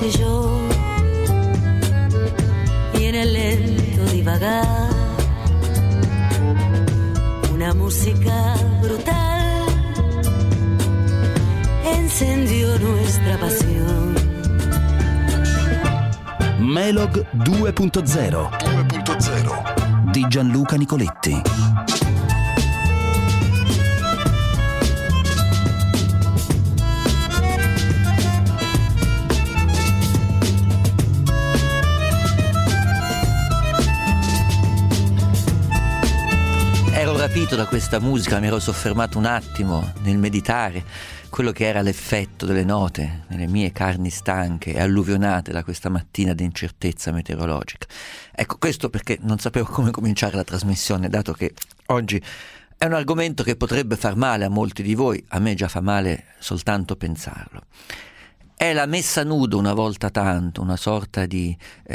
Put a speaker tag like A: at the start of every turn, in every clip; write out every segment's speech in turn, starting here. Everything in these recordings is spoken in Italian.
A: yo y en el lento divagar una música brutal encendió nuestra pasión.
B: Melog 2.0 di Gianluca Nicoletti.
C: Ero rapito da questa musica, mi ero soffermato un attimo nel meditare quello che era l'effetto delle note nelle mie carni stanche e alluvionate da questa mattina di incertezza meteorologica. Ecco, questo perché non sapevo come cominciare la trasmissione, dato che oggi è un argomento che potrebbe far male a molti di voi, a me già fa male soltanto pensarlo. È la messa a nudo una volta tanto, una sorta di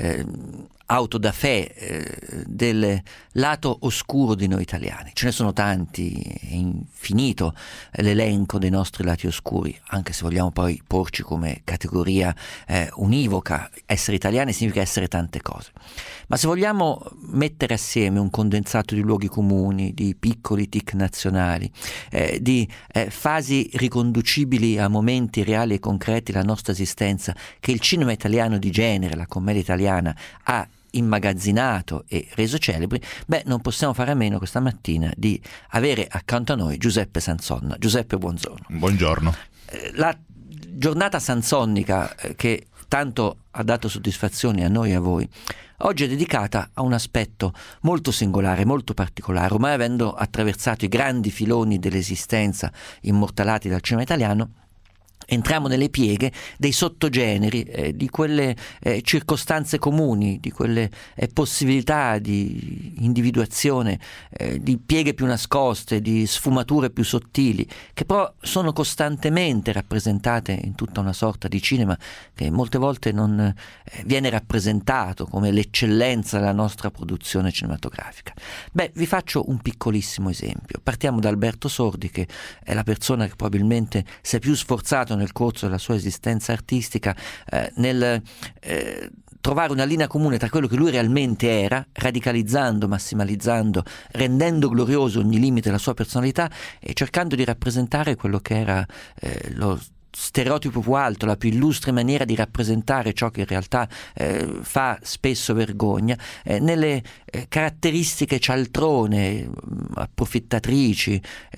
C: auto da fè del lato oscuro di noi italiani. Ce ne sono tanti, è infinito l'elenco dei nostri lati oscuri, anche se vogliamo poi porci come categoria univoca. Essere italiani significa essere tante cose. Ma se vogliamo mettere assieme un condensato di luoghi comuni, di piccoli tic nazionali, di fasi riconducibili a momenti reali e concreti della nostra esistenza, che il cinema italiano di genere, la commedia italiana, ha immagazzinato e reso celebri, non possiamo fare a meno questa mattina di avere accanto a noi Giuseppe Sanzonna. Giuseppe, buongiorno.
D: Buongiorno.
C: La giornata sanzonnica che tanto ha dato soddisfazioni a noi e a voi, oggi è dedicata a un aspetto molto singolare, molto particolare. Ormai avendo attraversato i grandi filoni dell'esistenza immortalati dal cinema italiano, entriamo nelle pieghe dei sottogeneri, di quelle circostanze comuni, di quelle possibilità di individuazione, di pieghe più nascoste, di sfumature più sottili, che però sono costantemente rappresentate in tutta una sorta di cinema che molte volte non viene rappresentato come l'eccellenza della nostra produzione cinematografica. Vi faccio un piccolissimo esempio. Partiamo da Alberto Sordi, che è la persona che probabilmente si è più sforzato nel corso della sua esistenza artistica nel trovare una linea comune tra quello che lui realmente era, radicalizzando, massimalizzando, rendendo glorioso ogni limite della sua personalità e cercando di rappresentare quello che era lo stereotipo più alto, la più illustre maniera di rappresentare ciò che in realtà fa spesso vergogna, nelle caratteristiche cialtrone, approfittatrici,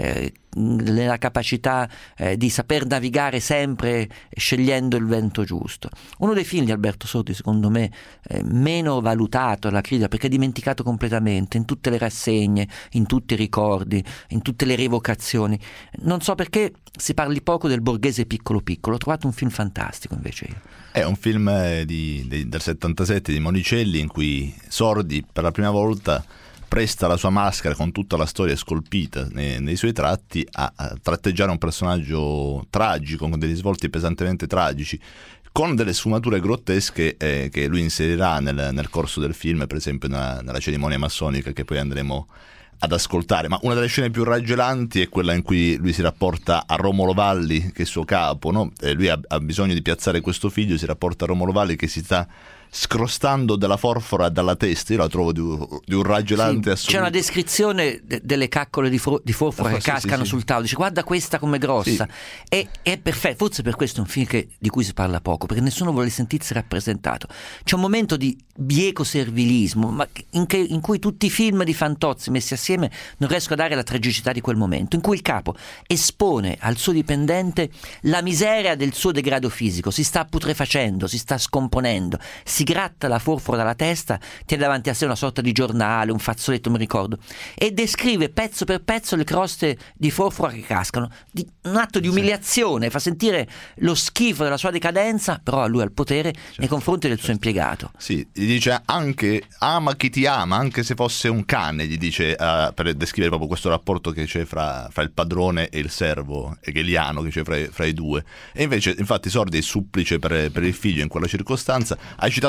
C: nella capacità di saper navigare sempre scegliendo il vento giusto. Uno dei film di Alberto Sordi, secondo me, meno valutato dalla critica, perché è dimenticato completamente in tutte le rassegne, in tutti i ricordi, in tutte le rievocazioni. Non so perché si parli poco del Borghese piccolo piccolo. Ho trovato un film fantastico invece io.
D: È un film del 77 di Monicelli, in cui Sordi per la prima volta presta la sua maschera con tutta la storia scolpita nei suoi tratti a tratteggiare un personaggio tragico, con degli svolti pesantemente tragici, con delle sfumature grottesche che lui inserirà nel corso del film, per esempio nella cerimonia massonica che poi andremo ad ascoltare. Ma una delle scene più raggelanti è quella in cui lui si rapporta a Romolo Valli, che è suo capo, no? Lui ha bisogno di piazzare questo figlio, si rapporta a Romolo Valli che si sta scrostando della forfora dalla testa. Io la trovo di un raggelante assoluto.
C: C'è una descrizione delle caccole di forfora che cascano sul tavolo, dice guarda questa com'è grossa, è perfetto. Forse per questo è un film di cui si parla poco, perché nessuno vuole sentirsi rappresentato. C'è un momento di bieco servilismo, ma in cui tutti i film di Fantozzi messi assieme non riescono a dare la tragicità di quel momento, in cui il capo espone al suo dipendente la miseria del suo degrado fisico, si sta putrefacendo, si sta scomponendo, si gratta la forfora dalla testa, tiene davanti a sé una sorta di giornale, un fazzoletto, mi ricordo, e descrive pezzo per pezzo le croste di forfora che cascano, un atto di umiliazione, fa sentire lo schifo della sua decadenza, però a lui al potere nei confronti del suo impiegato.
D: Sì, gli dice anche ama chi ti ama, anche se fosse un cane, gli dice, per descrivere proprio questo rapporto che c'è fra il padrone e il servo hegeliano che c'è fra i due. E invece, infatti, Sordi è supplice per il figlio in quella circostanza. Hai citato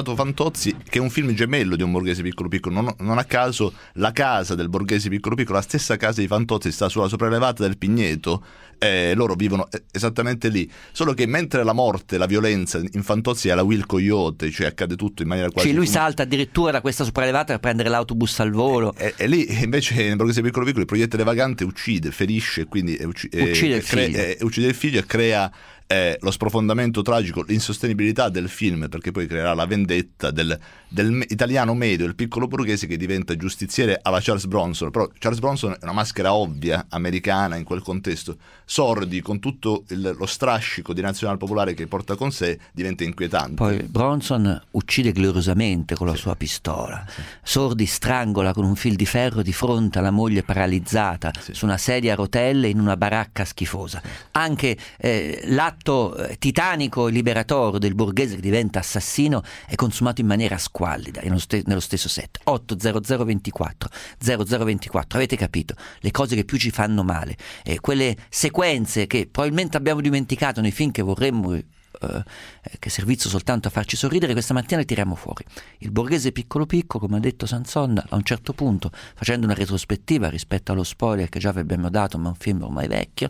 D: girato Fantozzi, che è un film gemello di Un borghese piccolo piccolo. Non a caso la casa del borghese piccolo piccolo, la stessa casa di Fantozzi, sta sulla sopraelevata del Pigneto. Loro vivono esattamente lì, solo che mentre la morte, la violenza in Fantozzi è alla Will Coyote, cioè accade tutto in maniera quasi...
C: Cioè lui salta addirittura da questa sopraelevata per prendere l'autobus al volo.
D: E lì invece nel borghese piccolo piccolo il proiettile vagante uccide, ferisce, quindi uccide il figlio e crea lo sprofondamento tragico, l'insostenibilità del film, perché poi creerà la vendetta del italiano medio, il piccolo borghese che diventa giustiziere alla Charles Bronson. Però Charles Bronson è una maschera ovvia, americana in quel contesto. Sordi, con tutto lo strascico di nazionalpopolare che porta con sé, diventa inquietante.
C: Poi Bronson uccide gloriosamente con la sua pistola. Sordi strangola con un fil di ferro di fronte alla moglie paralizzata su una sedia a rotelle in una baracca schifosa. Anche l'atto titanico e liberatorio del borghese che diventa assassino è consumato in maniera squallida nello stesso set. 80024 0024. Avete capito? Le cose che più ci fanno male, quelle sequenze che probabilmente abbiamo dimenticato nei film che vorremmo che servizio soltanto a farci sorridere, questa mattina le tiriamo fuori. Il borghese piccolo piccolo, come ha detto Sanson, a un certo punto, facendo una retrospettiva rispetto allo spoiler che già vi abbiamo dato, ma è un film ormai vecchio,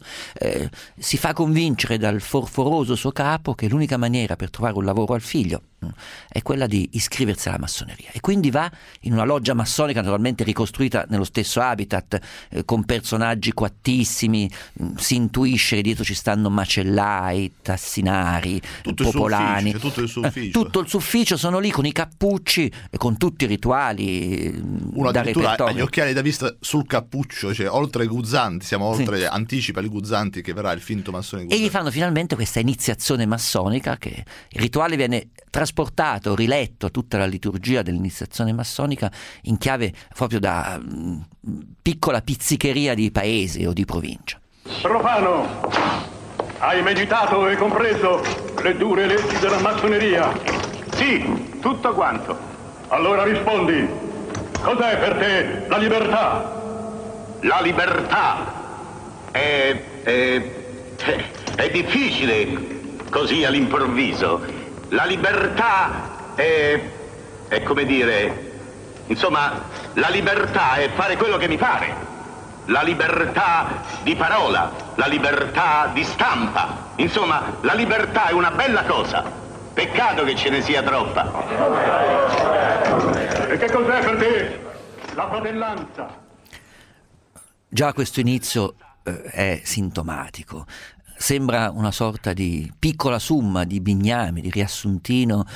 C: si fa convincere dal forforoso suo capo che l'unica maniera per trovare un lavoro al figlio è quella di iscriversi alla massoneria, e quindi va in una loggia massonica naturalmente ricostruita nello stesso habitat, con personaggi coattissimi. Si intuisce che dietro ci stanno macellai, tassinari, popolani,
D: tutto il suo ufficio.
C: Tutto il suo ufficio, sono lì con i cappucci e con tutti i rituali.
D: Uno
C: da
D: addirittura ha
C: repertorio.
D: gli occhiali da vista sul cappuccio, cioè oltre Guzzanti, siamo oltre, anticipa il Guzzanti che verrà il finto massone
C: E
D: Guzzanti.
C: gli fanno finalmente questa iniziazione massonica, che il rituale viene trasportato, riletto, tutta la liturgia dell'iniziazione massonica in chiave proprio da piccola pizzicheria di paese o di provincia.
E: Profano, hai meditato e compreso le dure leggi della massoneria?
F: Sì, tutto quanto.
E: Allora rispondi, cos'è per te la libertà?
F: La libertà è difficile così all'improvviso. La libertà è come dire, insomma, la libertà è fare quello che mi pare. La libertà di parola, la libertà di stampa. Insomma, la libertà è una bella cosa. Peccato che ce ne sia troppa.
E: E che cos'è per te la fratellanza?
C: Già questo inizio è sintomatico. Sembra una sorta di piccola summa di bignami, di riassuntino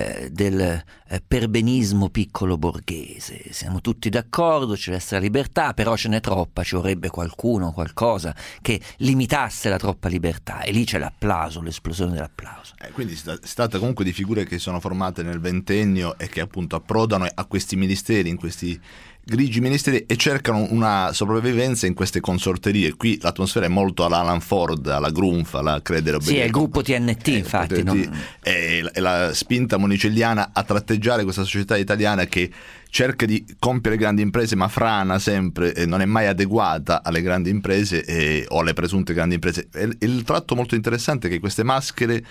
C: del perbenismo piccolo borghese. Siamo tutti d'accordo, ci deve essere la libertà, però ce n'è troppa, ci vorrebbe qualcuno, qualcosa che limitasse la troppa libertà, e lì c'è l'applauso, l'esplosione dell'applauso.
D: Quindi si tratta comunque di figure che sono formate nel ventennio e che appunto approdano a questi ministeri, in questi grigi ministeri, e cercano una sopravvivenza in queste consorterie. Qui l'atmosfera è molto alla Alan Ford, alla Grunfa, alla Credere
C: Sì, è il gruppo TNT, infatti.
D: È la spinta monicelliana a tratteggiare questa società italiana che cerca di compiere grandi imprese, ma frana sempre, non è mai adeguata alle grandi imprese o alle presunte grandi imprese. Il tratto molto interessante è che queste maschere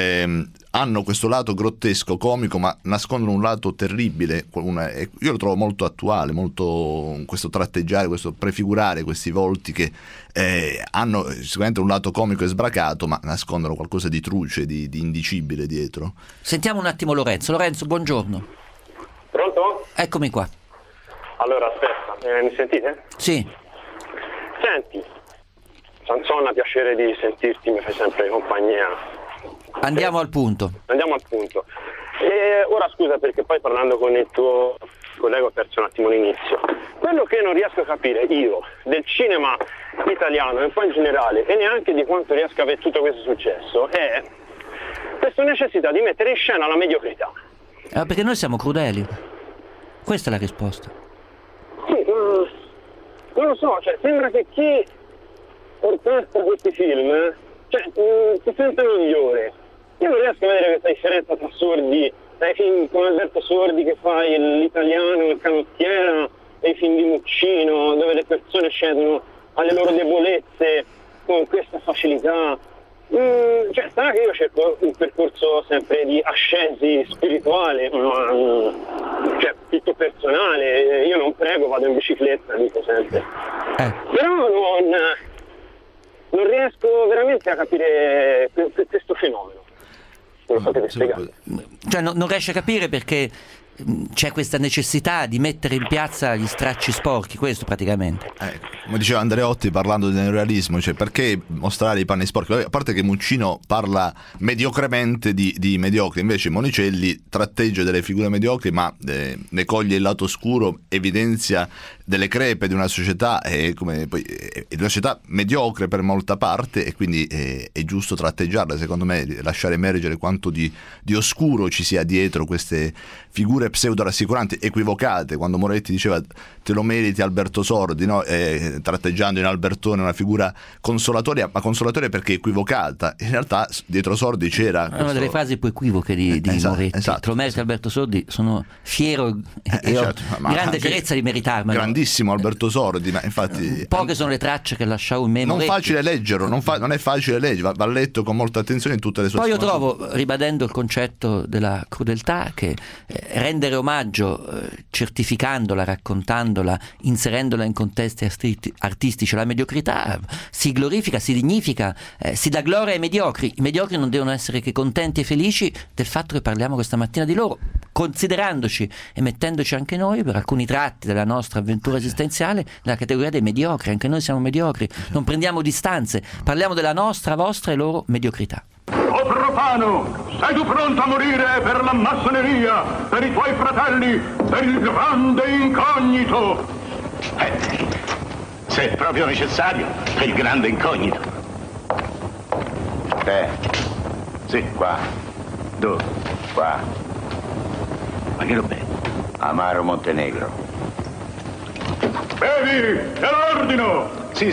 D: hanno questo lato grottesco, comico, ma nascondono un lato terribile. Io lo trovo molto attuale, molto questo tratteggiare, questo prefigurare questi volti che hanno sicuramente un lato comico e sbracato, ma nascondono qualcosa di truce, di indicibile dietro.
C: Sentiamo un attimo Lorenzo. Lorenzo, buongiorno.
G: Pronto?
C: Eccomi qua.
G: Allora, aspetta, mi sentite?
C: Sì.
G: Senti, Sanson, piacere di sentirti, mi fai sempre compagnia.
C: Andiamo al punto.
G: Andiamo al punto. E ora scusa, perché poi parlando con il tuo collega ho perso un attimo l'inizio. Quello che non riesco a capire io del cinema italiano e un po' in generale, e neanche di quanto riesca a avere tutto questo successo, è questa necessità di mettere in scena la mediocrità.
C: Perché noi siamo crudeli. Questa è la risposta.
G: Sì, ma non lo so, cioè sembra che chi orchestra questi film si sente migliore. Io non riesco a vedere questa differenza tra Sordi, dai film come Alberto Sordi che fa l'italiano, il canottiera, e i film di Muccino, dove le persone scedono alle loro debolezze con questa facilità. Cioè, sarà che io cerco un percorso sempre di ascesi spirituale, ma cioè, tutto personale. Io non prego, vado in bicicletta, dico sempre. Però non riesco veramente a capire questo fenomeno. Non lo potete spiegare.
C: Cioè, non riesce a capire perché c'è questa necessità di mettere in piazza gli stracci sporchi, questo praticamente.
D: Come diceva Andreotti parlando del neorealismo, cioè perché mostrare i panni sporchi? A parte che Muccino parla mediocremente di mediocri, invece Monicelli tratteggia delle figure mediocri, ma ne coglie il lato oscuro, evidenzia delle crepe di una società di una società mediocre per molta parte, e quindi è giusto tratteggiarla, secondo me, lasciare emergere quanto di oscuro ci sia dietro queste figure pseudo rassicuranti, equivocate. Quando Moretti diceva te lo meriti Alberto Sordi, no? Tratteggiando in Albertone una figura consolatoria, ma consolatoria perché equivocata. In realtà dietro Sordi c'era
C: una delle frasi più equivoche di Moretti. Te lo meriti Alberto Sordi, sono fiero e
D: certo,
C: ho grande fierezza di meritarmelo.
D: Grandissimo Alberto Sordi, ma infatti
C: poche sono le tracce che lasciavo in me.
D: Non facile leggerlo, non è facile leggere, va letto con molta attenzione in tutte le sue.
C: Poi io trovo, ribadendo il concetto della crudeltà, che rendere omaggio, certificandola, raccontandola, inserendola in contesti artistici, la mediocrità si glorifica, si dignifica, si dà gloria ai mediocri. I mediocri non devono essere che contenti e felici del fatto che parliamo questa mattina di loro, considerandoci e mettendoci anche noi, per alcuni tratti della nostra avventura esistenziale, nella categoria dei mediocri. Anche noi siamo mediocri, non prendiamo distanze, parliamo della nostra, vostra e loro mediocrità.
E: O profano, sei tu pronto a morire per la massoneria, per i tuoi fratelli, per il grande incognito?
F: Se è proprio necessario, per il grande incognito. Sì, qua. Dove? Qua. Ma che roba è? Amaro Montenegro.
E: Bevi, te lo ordino!
F: Sì.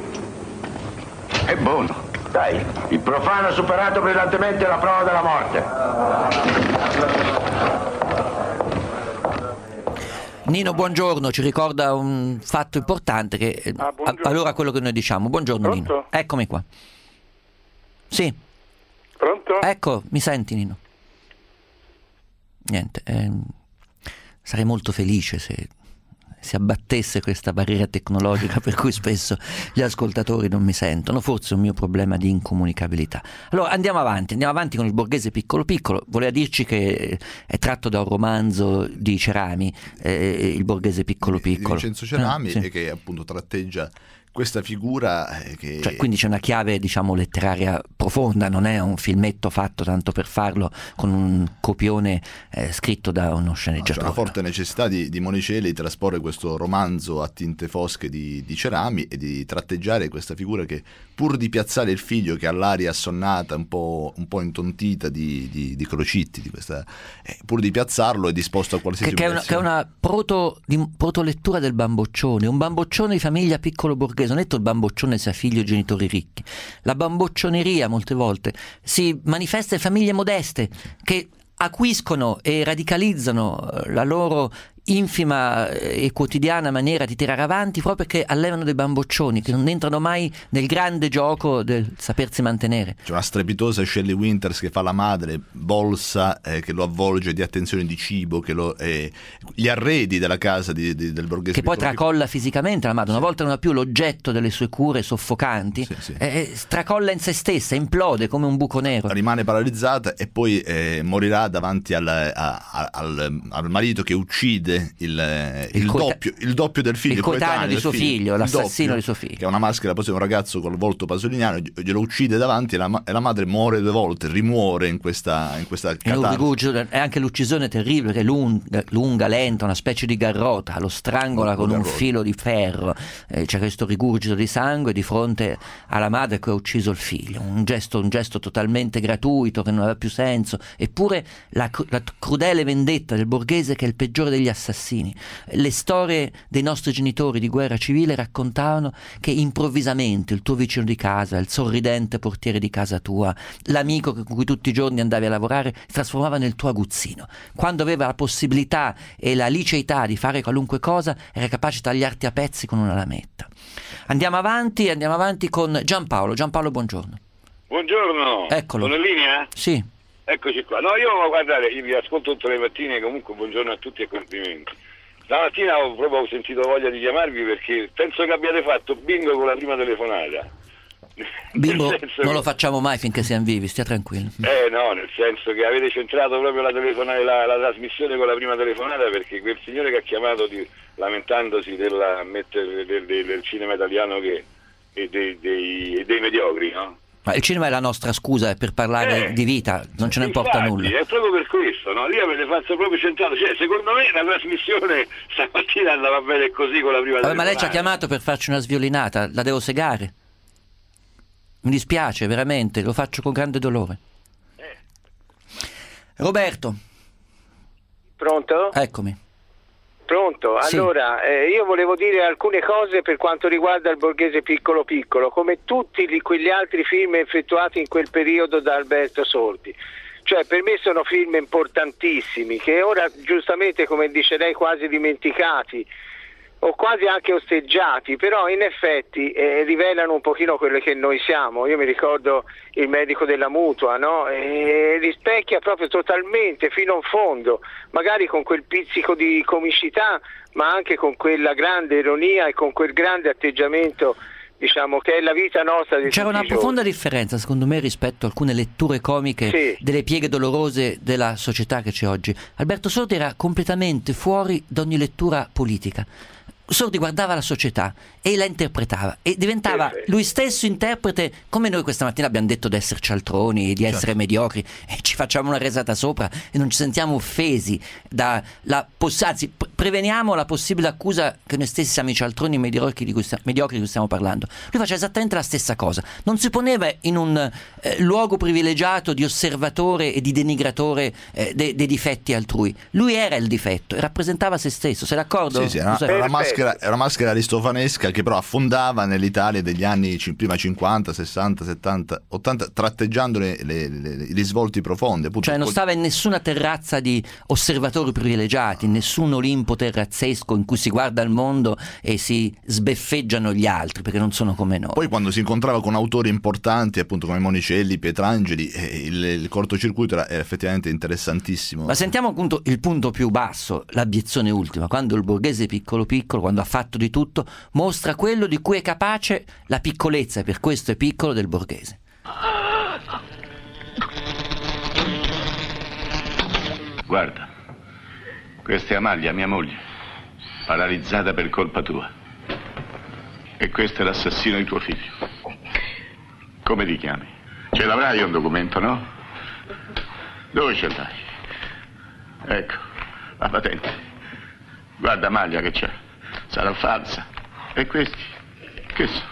F: È buono. Dai, il profano ha superato brillantemente la prova della morte.
C: Nino, buongiorno, ci ricorda un fatto importante che allora quello che noi diciamo. Buongiorno. Pronto? Nino, eccomi qua. Sì.
H: Pronto?
C: Ecco, mi senti, Nino? Niente, sarei molto felice se si abbattesse questa barriera tecnologica per cui spesso gli ascoltatori non mi sentono. Forse è un mio problema di incomunicabilità. Allora andiamo avanti con Il Borghese piccolo piccolo. Voleva dirci che è tratto da un romanzo di Cerami, Il Borghese piccolo piccolo,
D: di Vincenzo Cerami,
C: sì.
D: E che appunto tratteggia questa figura che...
C: Cioè, quindi c'è una chiave, diciamo, letteraria profonda, non è un filmetto fatto tanto per farlo con un copione scritto da uno sceneggiatore.
D: C'è una forte necessità di Monicelli di trasporre questo romanzo a tinte fosche di Cerami e di tratteggiare questa figura che, pur di piazzare il figlio che ha l'aria assonnata, un po' intontita di Crocitti, di questa, pur di piazzarlo è disposto a qualsiasi
C: che è una protolettura del bamboccione, un bamboccione di famiglia piccolo borghese. Non è detto il bamboccione sia figlio di genitori ricchi. La bamboccioneria molte volte si manifesta in famiglie modeste che acquiscono e radicalizzano la loro infima e quotidiana maniera di tirare avanti proprio perché allevano dei bamboccioni che non entrano mai nel grande gioco del sapersi mantenere.
D: C'è una strepitosa Shelley Winters che fa la madre, Bolsa che lo avvolge di attenzioni di cibo, gli arredi della casa del borghese
C: che poi tracolla fisicamente la madre, una volta non ha più l'oggetto delle sue cure soffocanti, tracolla in se stessa, implode come un buco nero,
D: rimane paralizzata e poi morirà davanti al marito che uccide il doppio del figlio,
C: il coetaneo di suo figlio, l'assassino di suo figlio,
D: che è una maschera, poi è un ragazzo col volto pasoliniano, glielo uccide davanti e la madre muore 2 volte, rimuore in questa catarsi.
C: È anche l'uccisione terribile, che è lunga, lenta, una specie di garrota, lo strangola con un filo di ferro, c'è questo rigurgito di sangue di fronte alla madre che ha ucciso il figlio, un gesto totalmente gratuito che non aveva più senso, eppure la crudele vendetta del borghese che è il peggiore degli assassini. Le storie dei nostri genitori di guerra civile raccontavano che improvvisamente il tuo vicino di casa, il sorridente portiere di casa tua, l'amico con cui tutti i giorni andavi a lavorare, si trasformava nel tuo aguzzino. Quando aveva la possibilità e la liceità di fare qualunque cosa, era capace di tagliarti a pezzi con una lametta. Andiamo avanti con Giampaolo. Giampaolo, buongiorno.
H: Buongiorno.
C: Eccolo.
H: Sono in linea?
C: Sì.
H: Eccoci qua. No, io guardate, io vi ascolto tutte le mattine, comunque buongiorno a tutti e complimenti. Stamattina ho proprio sentito voglia di chiamarvi perché penso che abbiate fatto bingo con la prima telefonata.
C: Bingo non lo facciamo mai finché siamo vivi, stia tranquillo.
H: No, nel senso che avete centrato proprio la trasmissione con la prima telefonata, perché quel signore che ha chiamato lamentandosi del cinema italiano e dei mediocri, no?
C: Ma il cinema è la nostra scusa per parlare di vita, non ce ne importa nulla.
H: È proprio per questo, no? Lì avete fatto proprio centrato, cioè secondo me la trasmissione stamattina andava bene così con la prima telefonata.
C: Ma lei ci ha chiamato per farci una sviolinata, la devo segare? Mi dispiace, veramente, lo faccio con grande dolore. Roberto.
I: Pronto?
C: Eccomi.
I: Pronto?
C: Sì.
I: Allora, io volevo dire alcune cose per quanto riguarda il Borghese Piccolo Piccolo, come tutti quegli altri film effettuati in quel periodo da Alberto Sordi. Cioè, per me sono film importantissimi, che ora, giustamente, come dice lei, quasi dimenticati, o quasi anche osteggiati, però in effetti rivelano un pochino quello che noi siamo. Io mi ricordo Il medico della mutua, no? E rispecchia proprio totalmente fino in fondo, magari con quel pizzico di comicità, ma anche con quella grande ironia e con quel grande atteggiamento, diciamo, che è la vita nostra di
C: C'era
I: tutti
C: una
I: i
C: profonda
I: giorni.
C: differenza, secondo me, rispetto a alcune letture comiche
I: Sì.
C: delle pieghe dolorose della società che c'è oggi. Alberto Sordi era completamente fuori da ogni lettura politica. Sordi guardava la società e la interpretava e diventava lui stesso interprete, come noi questa mattina abbiamo detto di essere cialtroni, di essere mediocri, e ci facciamo una risata sopra e non ci sentiamo offesi anzi preveniamo la possibile accusa che noi stessi siamo i cialtroni mediocri di cui stiamo parlando. Lui faceva esattamente la stessa cosa, non si poneva in un luogo privilegiato di osservatore e di denigratore dei difetti altrui. Lui era il difetto e rappresentava se stesso, sei d'accordo?
D: Sì, era una maschera aristofanesca che però affondava nell'Italia degli anni prima 50, 60, 70, 80, tratteggiando i risvolti profondi. Appunto,
C: cioè non stava in nessuna terrazza di osservatori privilegiati, in nessun Olimpo terrazzesco in cui si guarda il mondo e si sbeffeggiano gli altri perché non sono come noi.
D: Poi quando si incontrava con autori importanti, appunto come Monicelli, Pietrangeli, il cortocircuito era effettivamente interessantissimo.
C: Ma sentiamo appunto il punto più basso, l'abiezione ultima, quando il Borghese Piccolo Piccolo, quando ha fatto di tutto, mostra quello di cui è capace la piccolezza, e per questo è piccolo, del Borghese.
F: Guarda, questa è Amalia, mia moglie, paralizzata per colpa tua. E questo è l'assassino di tuo figlio. Come ti chiami? Ce l'avrai un documento, no? Dove ce l'hai? Ecco, la patente. Guarda Amalia che c'è. Sarà falsa. E questi? Che sono?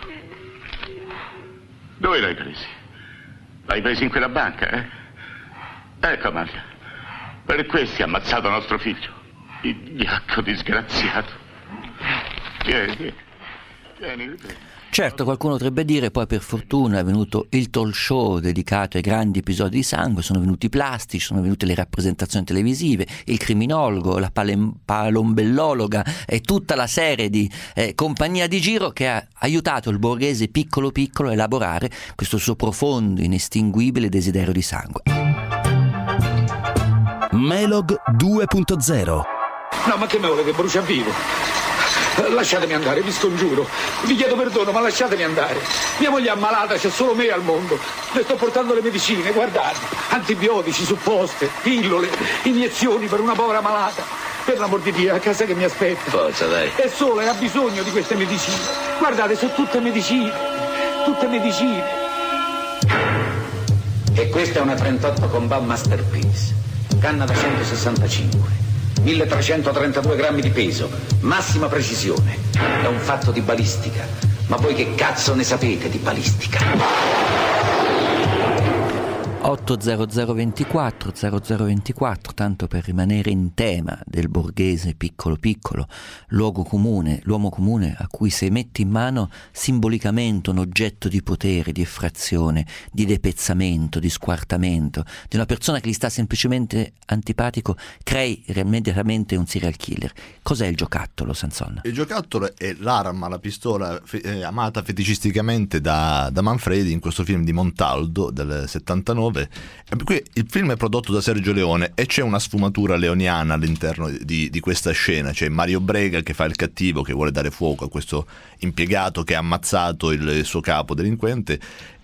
F: Dove l'hai presi? L'hai presi in quella banca, eh? Ecco Amalia. Per questi ha ammazzato nostro figlio. Idiacco disgraziato. Vieni.
C: Certo, qualcuno potrebbe dire, poi per fortuna è venuto il talk show dedicato ai grandi episodi di sangue, sono venuti i plastici, sono venute le rappresentazioni televisive, il criminologo, la palombellologa e tutta la serie di compagnia di giro che ha aiutato il Borghese Piccolo Piccolo a elaborare questo suo profondo, inestinguibile desiderio di sangue.
B: Melog 2.0.
J: No, ma che me vuole che brucia vivo? Lasciatemi andare, vi scongiuro. Vi chiedo perdono, ma lasciatemi andare. Mia moglie è ammalata, c'è solo me al mondo. Le sto portando le medicine, guardate. Antibiotici, supposte, pillole, iniezioni per una povera malata. Per l'amor di Dio, a casa che mi aspetta.
F: Forza, dai.
J: È sola e ha bisogno di queste medicine. Guardate, sono tutte medicine. Tutte medicine.
K: E questa è una 38 Combat Masterpiece. Canna da 165. 1332 grammi di peso, massima precisione. È un fatto di balistica. Ma voi che cazzo ne sapete di balistica?
C: 80024 0024, tanto per rimanere in tema del borghese piccolo piccolo, luogo comune, l'uomo comune a cui se metti in mano simbolicamente un oggetto di potere, di effrazione, di depezzamento, di squartamento, di una persona che gli sta semplicemente antipatico, crei immediatamente un serial killer. Cos'è il giocattolo, Sanson?
D: Il giocattolo è l'arma, la pistola amata feticisticamente da Manfredi in questo film di Montaldo del 79. Qui il film è prodotto da Sergio Leone e c'è una sfumatura leoniana all'interno di questa scena. C'è Mario Brega che fa il cattivo, che vuole dare fuoco a questo impiegato che ha ammazzato il suo capo delinquente,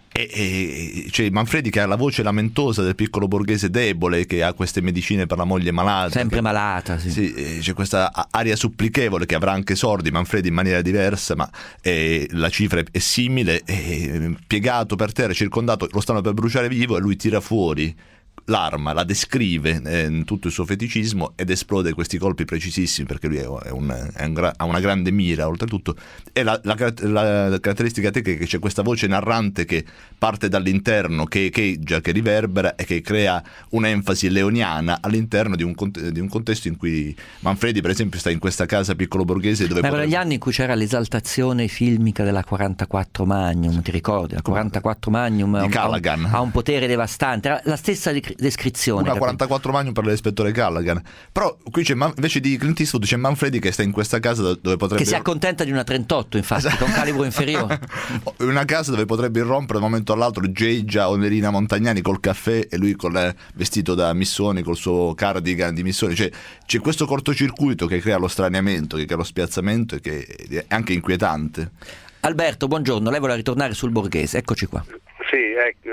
D: e c'è Manfredi che ha la voce lamentosa del piccolo borghese debole che ha queste medicine per la moglie malata,
C: sempre malata, sì.
D: Sì, c'è questa aria supplichevole che avrà anche Sordi, Manfredi in maniera diversa, ma la cifra è simile, piegato per terra, circondato, lo stanno per bruciare vivo e lui tira fuori l'arma, la descrive in tutto il suo feticismo ed esplode questi colpi precisissimi, perché lui ha una grande mira oltretutto. E la caratteristica tecnica è che c'è questa voce narrante che parte dall'interno, che echeggia, che riverbera e che crea un'enfasi leoniana all'interno di un contesto in cui Manfredi per esempio sta in questa casa piccolo borghese dove
C: erano gli anni in cui c'era l'esaltazione filmica della 44 Magnum, ti ricordi? La 44 Magnum
D: di Callaghan
C: ha un potere devastante, era la stessa descrizione.
D: Una 44 Magnum per l'ispettore Callaghan. Però qui c'è invece di Clint Eastwood c'è Manfredi che sta in questa casa dove potrebbe,
C: che si accontenta di una 38 infatti, con calibro inferiore.
D: Una casa dove potrebbe irrompere da un momento all'altro Geggia o Nerina Montagnani col caffè e lui vestito da Missoni col suo cardigan di Missoni. C'è questo cortocircuito che crea lo straniamento, che crea lo spiazzamento e che è anche inquietante.
C: Alberto, buongiorno, lei vuole ritornare sul borghese, eccoci qua.
L: Sì,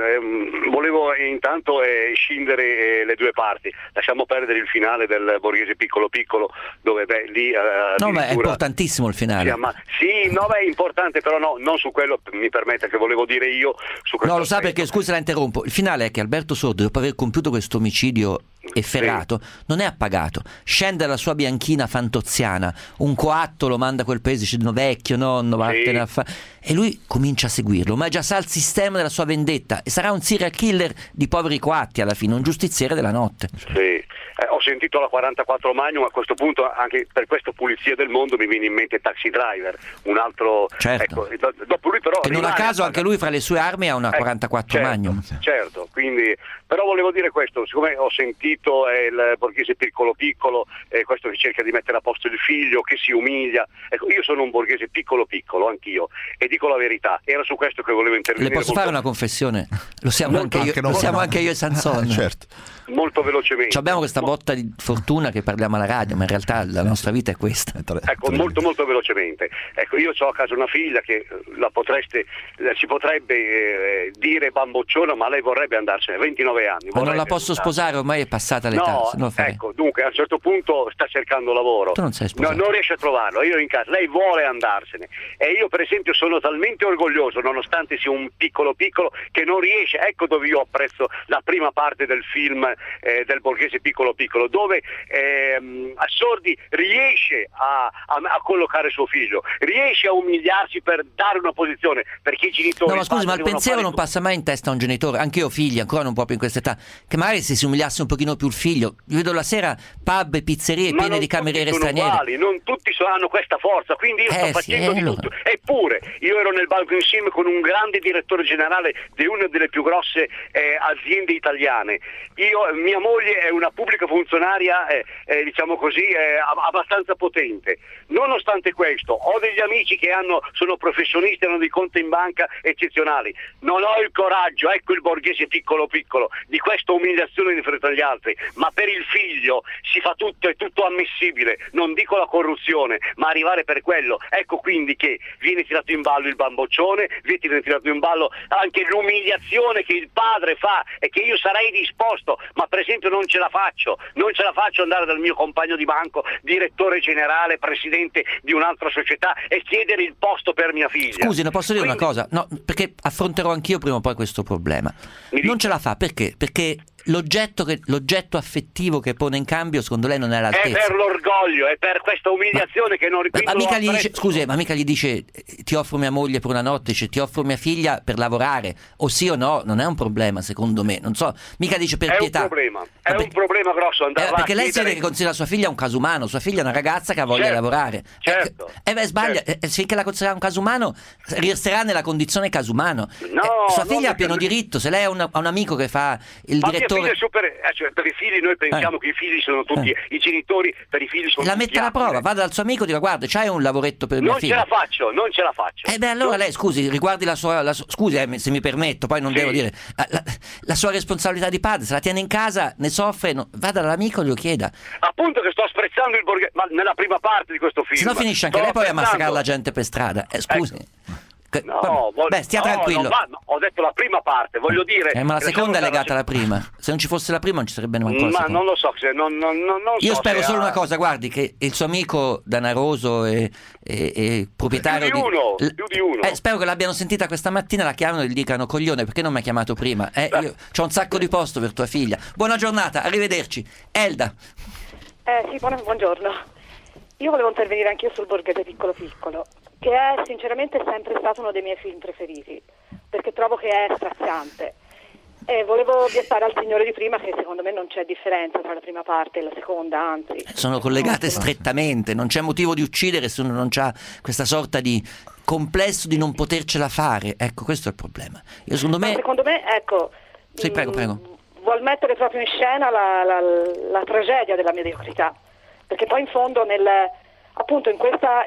L: volevo intanto scindere le due parti. Lasciamo perdere il finale del borghese piccolo piccolo, dove lì
C: no, ma è importantissimo il finale.
L: Sì, è importante, però no, non su quello, mi permetta, che volevo dire io su questo.
C: No, lo sa perché, scusi, la interrompo. Il finale è che Alberto Sordi, dopo aver compiuto questo omicidio efferato, non è appagato, scende dalla sua bianchina fantoziana, un coatto lo manda a quel paese, dice: no, vecchio nonno, vattene a fare, e lui comincia a seguirlo, ma già sa il sistema della sua vendetta e sarà un serial killer di poveri coatti alla fine, un giustiziere della notte.
L: Sì. Ho sentito la 44 Magnum, a questo punto anche per questa pulizia del mondo mi viene in mente Taxi Driver, un altro,
C: certo.
L: Dopo lui però
C: che non a caso anche lui fra le sue armi ha una 44 Magnum.
L: Certo, quindi però volevo dire questo, siccome ho sentito il borghese piccolo piccolo, questo che cerca di mettere a posto il figlio, che si umilia, ecco, io sono un borghese piccolo piccolo anch'io e dico la verità, era su questo che volevo intervenire.
C: Le posso fare una confessione? Lo siamo anche io e Sanson.
D: Certo.
L: Molto velocemente.
C: Abbiamo questa botta di fortuna che parliamo alla radio, ma in realtà la nostra vita è questa.
L: Ecco, molto velocemente. Ecco, io ho a casa una figlia che si potrebbe dire bambocciona, ma lei vorrebbe andarsene, 29 anni.
C: Ma non la posso sposare, ormai è passata l'età.
L: No, ecco, dunque a un certo punto sta cercando lavoro.
C: Tu non sei sposato.
L: Non riesce a trovarlo, io in casa, lei vuole andarsene. E io per esempio sono talmente orgoglioso, nonostante sia un piccolo, che non riesce, ecco dove io apprezzo la prima parte del film del borghese piccolo, dove Sordi riesce a collocare suo figlio, riesce a umiliarsi per dare una posizione, perché i genitori...
C: No, ma scusi, ma il pensiero non passa mai in testa a un genitore, anche io ho figli, ancora non proprio in questa età, che magari se si umiliasse un pochino più il figlio, io vedo la sera pub e pizzerie piene di cameriere straniere.
L: Uguali, non tutti hanno questa forza, quindi io sto facendo di tutto. Eppure io ero nel banco insieme con un grande direttore generale di una delle più grosse aziende italiane. Mia moglie è una pubblica funzionaria, diciamo così, abbastanza potente. Nonostante questo, ho degli amici che sono professionisti, hanno dei conti in banca eccezionali. Non ho il coraggio, ecco il borghese piccolo, di questa umiliazione di fronte agli altri. Ma per il figlio si fa tutto, è tutto ammissibile. Non dico la corruzione, ma arrivare per quello. Ecco quindi che viene tirato in ballo il bamboccione, viene tirato in ballo anche l'umiliazione che il padre fa e che io sarei disposto, ma per esempio non ce la faccio andare dal mio compagno di banco, direttore generale, presidente di un'altra società e chiedere il posto per mia figlia.
C: Scusi, ne posso dire una cosa? No, perché affronterò anch'io prima o poi questo problema. Non ce la fa perché l'oggetto affettivo che pone in cambio, secondo lei non è all'altezza.
L: È per l'orgoglio, è per questa umiliazione che non ripeto.
C: Ma mica gli dice ti offro mia moglie per una notte, dice ti offro mia figlia per lavorare, o sì o no, non è un problema secondo me, non so, mica dice per pietà.
L: È un problema grosso andare
C: perché lei si vede che considera sua figlia un caso umano, sua figlia è una ragazza che ha voglia di lavorare.
L: Certo.
C: Sbaglia, finché la considera un caso umano resterà nella condizione caso umano. Sua figlia ha pieno diritto, se lei ha un amico che fa il direttore.
L: Cioè, per i figli noi pensiamo che i figli sono tutti i genitori, per i figli sono
C: la
L: tutti
C: mette alla prova, vada dal suo amico e dica guarda c'hai un lavoretto per mia figlia.
L: Non ce la faccio.
C: Allora lei scusi, riguardi la sua scusi se mi permetto, poi non devo dire la sua responsabilità di padre, se la tiene in casa, ne soffre, vada dall'amico e glielo chieda.
L: Appunto che sto sprezzando il borghese, ma nella prima parte di questo film.
C: Se no finisce anche lei poi a massacrare la gente per strada. Scusi. Stia tranquillo.
L: Ma ho detto la prima parte, voglio dire.
C: Ma la seconda è legata alla prima. Se non ci fosse la prima non ci sarebbe neanche la seconda.
L: Ma non lo so,
C: io spero solo una cosa, guardi, che il suo amico danaroso e proprietario
L: più di uno.
C: Spero che l'abbiano sentita questa mattina, la chiamano e gli dicano coglione perché non mi ha chiamato prima. Io c'ho un sacco di posto per tua figlia. Buona giornata, arrivederci. Elda.
M: Sì, buongiorno. Io volevo intervenire anch'io sul Borghese Piccolo Piccolo, che è sinceramente sempre stato uno dei miei film preferiti, perché trovo che è straziante. E volevo obiettare al signore di prima che secondo me non c'è differenza tra la prima parte e la seconda, anzi.
C: Sono collegate strettamente, non c'è motivo di uccidere se uno non c'ha questa sorta di complesso di non potercela fare. Ecco, questo è il problema. Secondo me,
M: ecco.
C: Sì, prego.
M: Vuol mettere proprio in scena la tragedia della mediocrità. Perché poi in fondo appunto in questa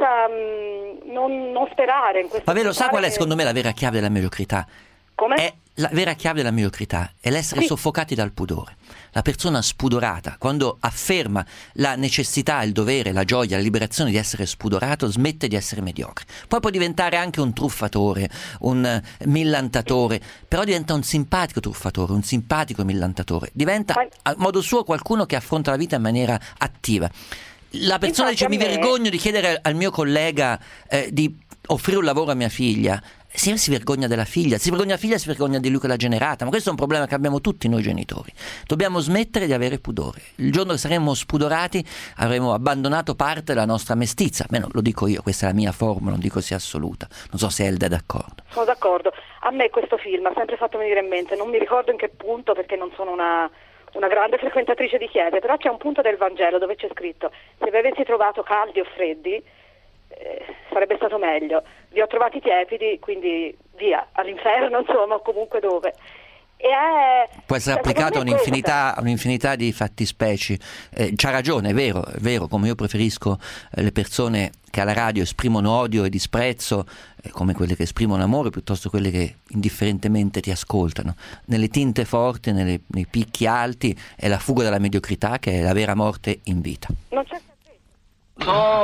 M: non sperare in questa.
C: Ma lo sa qual è secondo me la vera chiave della mediocrità?
M: Come?
C: La vera chiave della mediocrità è l'essere soffocati dal pudore. La persona spudorata, quando afferma la necessità, il dovere, la gioia, la liberazione di essere spudorato, smette di essere mediocre. Poi può diventare anche un truffatore, un millantatore, però diventa un simpatico truffatore, un simpatico millantatore. Diventa a modo suo qualcuno che affronta la vita in maniera attiva. La persona dice mi vergogno di chiedere al mio collega di offrire un lavoro a mia figlia. Si vergogna della figlia, si vergogna di lui che l'ha generata, ma questo è un problema che abbiamo tutti noi genitori. Dobbiamo smettere di avere pudore. Il giorno che saremo spudorati avremo abbandonato parte della nostra mestizia, almeno lo dico io, questa è la mia formula, non dico sia assoluta, non so se Elda è d'accordo.
M: Sono d'accordo, a me questo film ha sempre fatto venire in mente, non mi ricordo in che punto perché non sono una grande frequentatrice di chiese, però c'è un punto del Vangelo dove c'è scritto se vi avessi trovato caldi o freddi sarebbe stato meglio, vi ho trovati tiepidi, quindi via, all'inferno insomma, o comunque dove.
C: Può essere applicato a un'infinità di fattispecie. C'ha ragione, è vero, come io preferisco le persone che alla radio esprimono odio e disprezzo come quelle che esprimono amore piuttosto quelle che indifferentemente ti ascoltano. Nelle tinte forti, nei picchi alti è la fuga dalla mediocrità che è la vera morte in vita.
M: Non c'è
N: Su,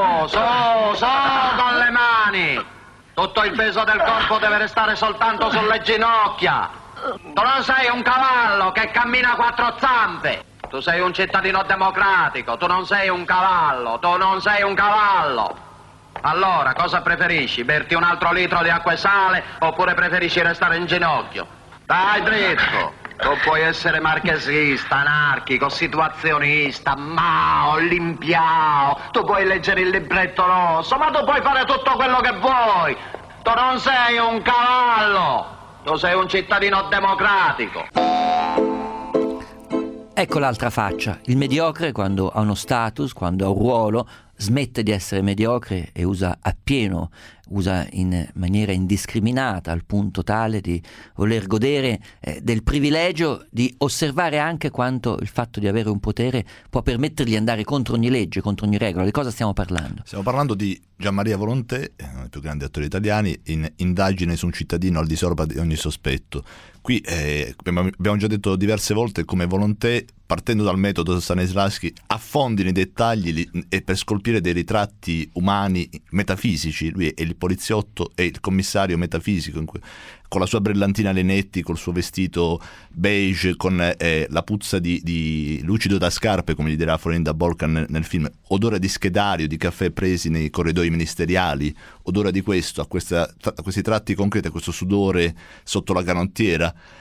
N: con le mani! Tutto il peso del corpo deve restare soltanto sulle ginocchia! Tu non sei un cavallo che cammina a quattro zampe! Tu sei un cittadino democratico, tu non sei un cavallo! Allora, cosa preferisci? Berti un altro litro di acqua e sale oppure preferisci restare in ginocchio? Dai dritto! Tu puoi essere marchesista, anarchico, situazionista, olimpiao, tu puoi leggere il libretto rosso, ma tu puoi fare tutto quello che vuoi. Tu non sei un cavallo, tu sei un cittadino democratico.
C: Ecco l'altra faccia, il mediocre quando ha uno status, quando ha un ruolo, smette di essere mediocre e usa appieno, usa in maniera indiscriminata al punto tale di voler godere del privilegio di osservare anche quanto il fatto di avere un potere può permettergli di andare contro ogni legge, contro ogni regola. Di cosa stiamo parlando?
D: Stiamo parlando di Gianmaria Volonté, uno dei più grandi attori italiani, in Indagine su un cittadino al di sopra di ogni sospetto. Qui abbiamo già detto diverse volte come Volonté, partendo dal metodo Stanislavski, affondi nei dettagli e per scolpire dei ritratti umani metafisici. Lui è il poliziotto e il commissario metafisico, con la sua brillantina Lenetti, col suo vestito beige, con la puzza di lucido da scarpe, come gli dirà Florinda Bolkan nel film, odore di schedario, di caffè presi nei corridoi ministeriali, odore di questo, a questi tratti concreti, a questo sudore sotto la canottiera.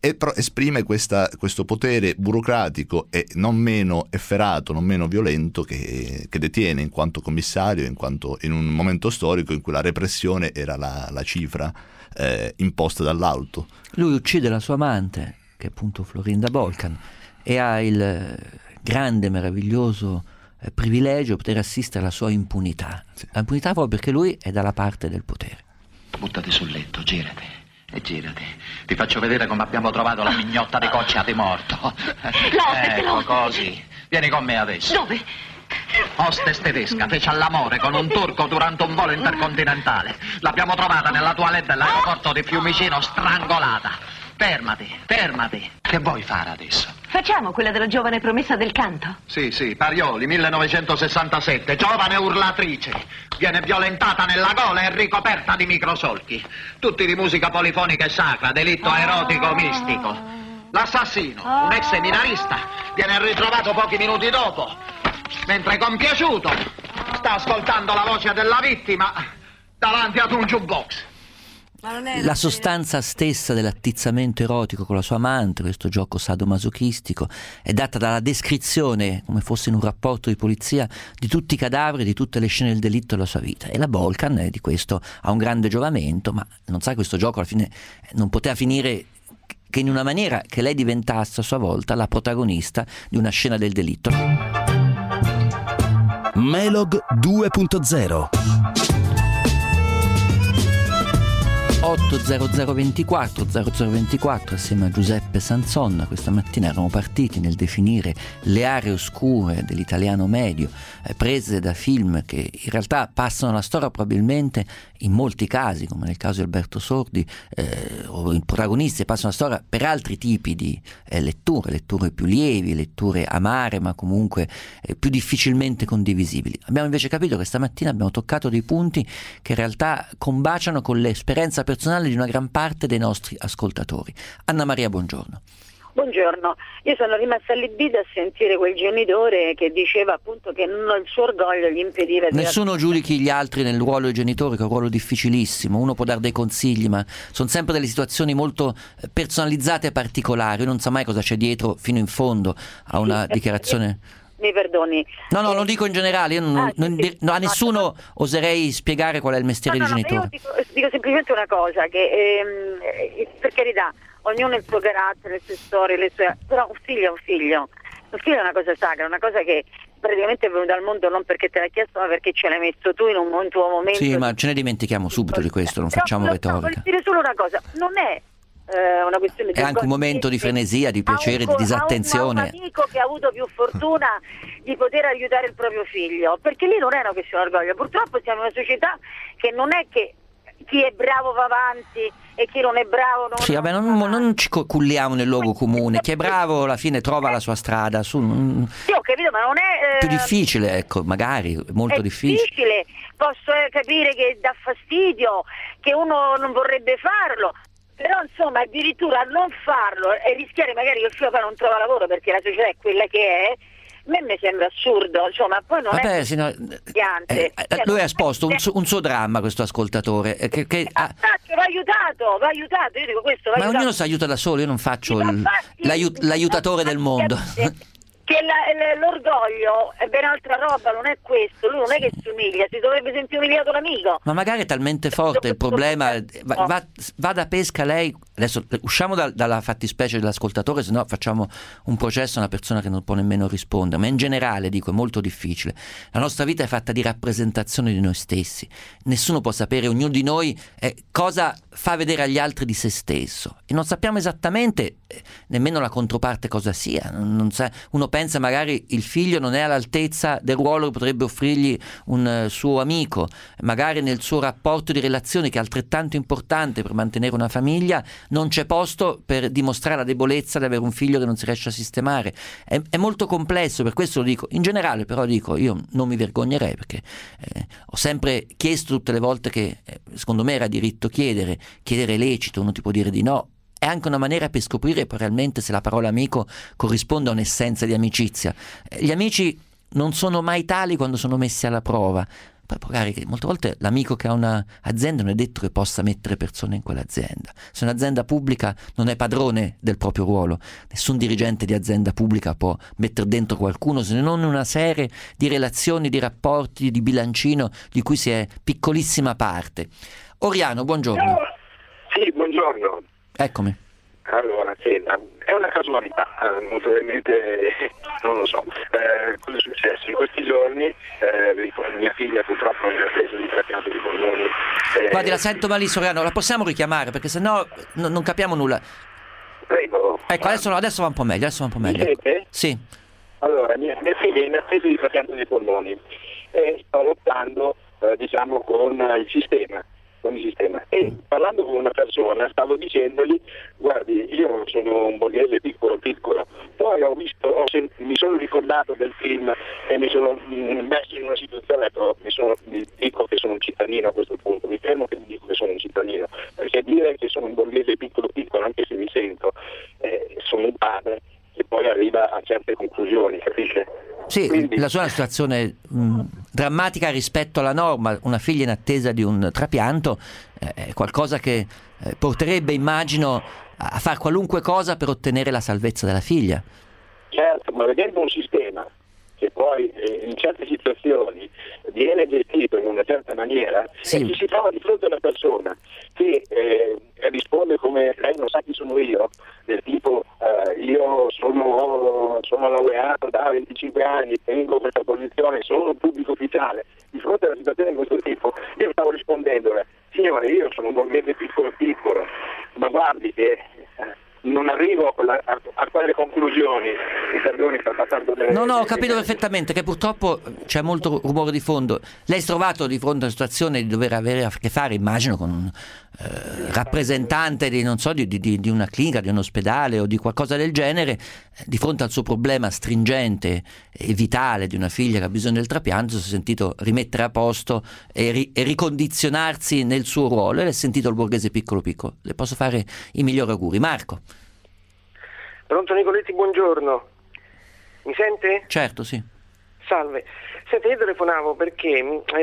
D: però esprime questo potere burocratico e non meno efferato, non meno violento che detiene in quanto commissario, in un momento storico in cui la repressione era la cifra imposta dall'alto.
C: Lui uccide la sua amante, che è appunto Florinda Bolkan, e ha il grande, meraviglioso privilegio di poter assistere alla sua impunità. Sì. La impunità proprio perché lui è dalla parte del potere.
K: Buttati sul letto, girati. E girati. Ti faccio vedere come abbiamo trovato la mignotta di Coccia di morto. Ecco così. Vieni con me adesso.
O: Dove?
K: Hostess tedesca fece all'amore con un turco durante un volo intercontinentale. L'abbiamo trovata nella toilette dell'aeroporto di Fiumicino strangolata. Fermati. Che vuoi fare adesso?
O: Facciamo quella della giovane promessa del canto?
K: Sì, Parioli, 1967, giovane urlatrice. Viene violentata nella gola e ricoperta di microsolchi. Tutti di musica polifonica e sacra, delitto erotico mistico. L'assassino, un ex seminarista, viene ritrovato pochi minuti dopo, mentre compiaciuto sta ascoltando la voce della vittima davanti ad un jukebox.
C: La sostanza stessa dell'attizzamento erotico con la sua amante, questo gioco sadomasochistico, è data dalla descrizione, come fosse in un rapporto di polizia, di tutti i cadaveri, di tutte le scene del delitto della sua vita. E la Bolkan di questo ha un grande giovamento, ma non sa, questo gioco alla fine non poteva finire che in una maniera che lei diventasse a sua volta la protagonista di una scena del delitto.
B: Melog 2.0
C: 80024 assieme a Giuseppe Sanson questa mattina erano partiti nel definire le aree oscure dell'italiano medio, prese da film che in realtà passano la storia probabilmente in molti casi, come nel caso di Alberto Sordi, o i protagonisti passano la storia per altri tipi di letture più lievi, letture amare ma comunque più difficilmente condivisibili. Abbiamo invece capito che stamattina abbiamo toccato dei punti che in realtà combaciano con l'esperienza personale di una gran parte dei nostri ascoltatori. Anna Maria, buongiorno.
P: Buongiorno, io sono rimasta allibita a sentire quel genitore che diceva appunto che il suo orgoglio gli impediva di...
C: Nessuno giudichi gli altri nel ruolo di genitore, che è un ruolo difficilissimo, uno può dare dei consigli, ma sono sempre delle situazioni molto personalizzate e particolari, non sa mai cosa c'è dietro fino in fondo a una dichiarazione...
P: Mi perdoni.
C: No, lo dico in generale, io a nessuno oserei spiegare qual è il mestiere di genitore.
P: Io dico semplicemente una cosa, che per carità, ognuno ha il suo carattere, le sue storie, però un figlio è un figlio. Un figlio è una cosa sacra, una cosa che praticamente è venuta al mondo non perché te l'hai chiesto, ma perché ce l'hai messo tu in un tuo momento.
C: Sì, ma ce ne dimentichiamo subito di questo, non facciamo retorica.
P: Voglio dire solo una cosa, non è una questione di...
C: È anche un momento di frenesia, di piacere, di disattenzione.
P: Ha un amico che ha avuto più fortuna di poter aiutare il proprio figlio, perché lì non è una questione di orgoglio. Purtroppo siamo in una società che non è che chi è bravo va avanti e chi non è bravo non...
C: Sì, vabbè, non ci culliamo nel luogo comune. Chi è bravo alla fine trova la sua strada.
P: Sì, ho capito, ma non è...
C: più difficile, ecco, magari, molto difficile.
P: Posso capire che dà fastidio, che uno non vorrebbe farlo, però insomma addirittura non farlo e rischiare magari che il figlio poi non trova lavoro perché la società è quella che è, a me mi sembra assurdo, insomma, poi non
C: vabbè,
P: è
C: lui ha esposto un suo dramma, questo ascoltatore che
P: va aiutato, io dico questo,
C: ma ognuno si aiuta da solo, io non faccio l'aiutatore del mondo.
P: Che l'orgoglio è ben altra roba, non è questo, lui non è che si umilia, si dovrebbe sentire umiliato l'amico.
C: Ma magari è talmente forte il problema, va da pesca lei, adesso usciamo dalla fattispecie dell'ascoltatore, se no facciamo un processo a una persona che non può nemmeno rispondere, ma in generale dico è molto difficile. La nostra vita è fatta di rappresentazione di noi stessi, nessuno può sapere, ognuno di noi cosa fa vedere agli altri di se stesso e non sappiamo esattamente nemmeno la controparte cosa sia, uno pensa magari il figlio non è all'altezza del ruolo che potrebbe offrirgli un suo amico, magari nel suo rapporto di relazioni che è altrettanto importante per mantenere una famiglia non c'è posto per dimostrare la debolezza di avere un figlio che non si riesce a sistemare, è molto complesso, per questo lo dico in generale, però dico io non mi vergognerei perché ho sempre chiesto tutte le volte che secondo me era diritto chiedere è lecito, uno ti può dire di no. È anche una maniera per scoprire poi realmente se la parola amico corrisponde a un'essenza di amicizia. Gli amici non sono mai tali quando sono messi alla prova. Poi magari molte volte l'amico che ha un'azienda non è detto che possa mettere persone in quell'azienda. Se un'azienda pubblica non è padrone del proprio ruolo, nessun dirigente di azienda pubblica può mettere dentro qualcuno se non una serie di relazioni, di rapporti, di bilancino di cui si è piccolissima parte. Oriano, buongiorno.
Q: Sì, buongiorno.
C: Eccomi.
Q: Allora, senta, è una casualità, molto probabilmente non lo so. Cosa è successo? In questi giorni mia figlia purtroppo mi ha preso di trapianto di polmoni.
C: Guardi, la sento malissimo, Oriano, la possiamo richiamare perché sennò non capiamo nulla.
Q: Prego.
C: Ecco, adesso va un po' meglio,
Q: Mi sente?
C: Sì.
Q: Allora, mia figlia mi ha preso di trapianto di polmoni e sto lottando, diciamo, con il sistema. E parlando con una persona stavo dicendogli: guardi, io sono un borghese piccolo, poi mi sono ricordato del film e mi sono messo in una situazione, mi dico che sono un cittadino a questo punto, mi fermo che dico che sono un cittadino, perché dire che sono un borghese piccolo, anche se mi sento, sono un padre che poi arriva a certe conclusioni, capisce?
C: Sì, quindi la sua è una situazione drammatica rispetto alla norma. Una figlia in attesa di un trapianto è qualcosa che porterebbe, immagino, a fare qualunque cosa per ottenere la salvezza della figlia.
Q: Certo, ma vedendo un sistema che poi in certe situazioni viene gestito in una certa maniera,
C: sì.
Q: E ci si trova di fronte a una persona che risponde come: lei non sa chi sono io, del tipo io sono laureato da 25 anni, tengo questa posizione, sono un pubblico ufficiale. Di fronte a una situazione di questo tipo io stavo rispondendole: signore, io sono un borghese piccolo, ma guardi che non arrivo a quelle conclusioni. Mi perdoni per passare delle...
C: No, ho capito perfettamente che purtroppo c'è molto rumore di fondo. Lei si è trovato di fronte a una situazione di dover avere a che fare, immagino, con un rappresentante di, non so, di una clinica, di un ospedale o di qualcosa del genere, di fronte al suo problema stringente e vitale di una figlia che ha bisogno del trapianto. Si è sentito rimettere a posto e ricondizionarsi nel suo ruolo, e l'ha sentito il borghese piccolo. Le posso fare i migliori auguri. Marco.
R: Pronto Nicoletti, buongiorno. Mi sente?
C: Certo, sì.
R: Salve. Senta, io telefonavo perché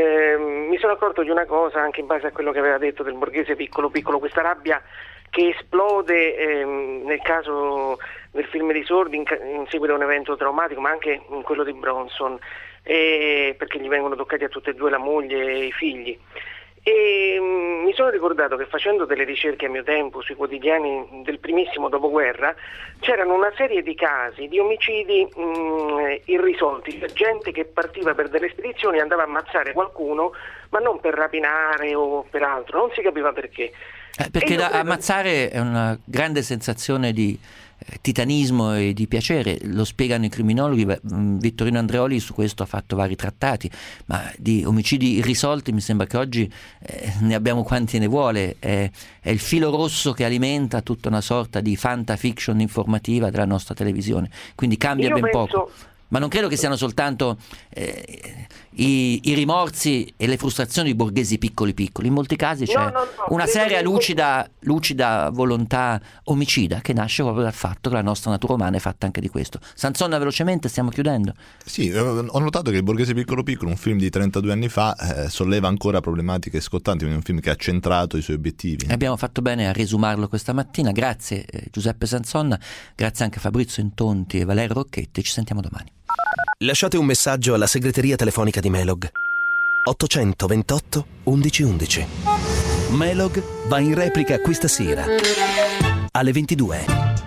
R: mi sono accorto di una cosa, anche in base a quello che aveva detto del borghese piccolo, questa rabbia che esplode nel caso del film dei sordi in seguito a un evento traumatico, ma anche in quello di Bronson, perché gli vengono toccati a tutte e due, la moglie e i figli. E mi sono ricordato che facendo delle ricerche a mio tempo sui quotidiani del primissimo dopoguerra c'erano una serie di casi di omicidi irrisolti, gente che partiva per delle spedizioni e andava a ammazzare qualcuno, ma non per rapinare o per altro, non si capiva perché.
C: Perché ammazzare è una grande sensazione di titanismo e di piacere, lo spiegano i criminologi. Vittorino Andreoli su questo ha fatto vari trattati, ma di omicidi irrisolti mi sembra che oggi ne abbiamo quanti ne vuole. È il filo rosso che alimenta tutta una sorta di fantafiction informativa della nostra televisione, quindi cambia poco. Ma non credo che siano soltanto i rimorsi e le frustrazioni di borghesi piccoli. In molti casi c'è una seria lucida volontà omicida che nasce proprio dal fatto che la nostra natura umana è fatta anche di questo. Sansonna, velocemente, stiamo chiudendo.
D: Sì, ho notato che il borghese piccolo, un film di 32 anni fa, solleva ancora problematiche scottanti, quindi è un film che ha centrato i suoi obiettivi.
C: Abbiamo fatto bene a riesumarlo questa mattina. Grazie Giuseppe Sansonna, grazie anche a Fabrizio Intonti e Valerio Rocchetti. Ci sentiamo domani.
B: Lasciate un messaggio alla segreteria telefonica di Melog 828 1111. Melog va in replica questa sera alle 22.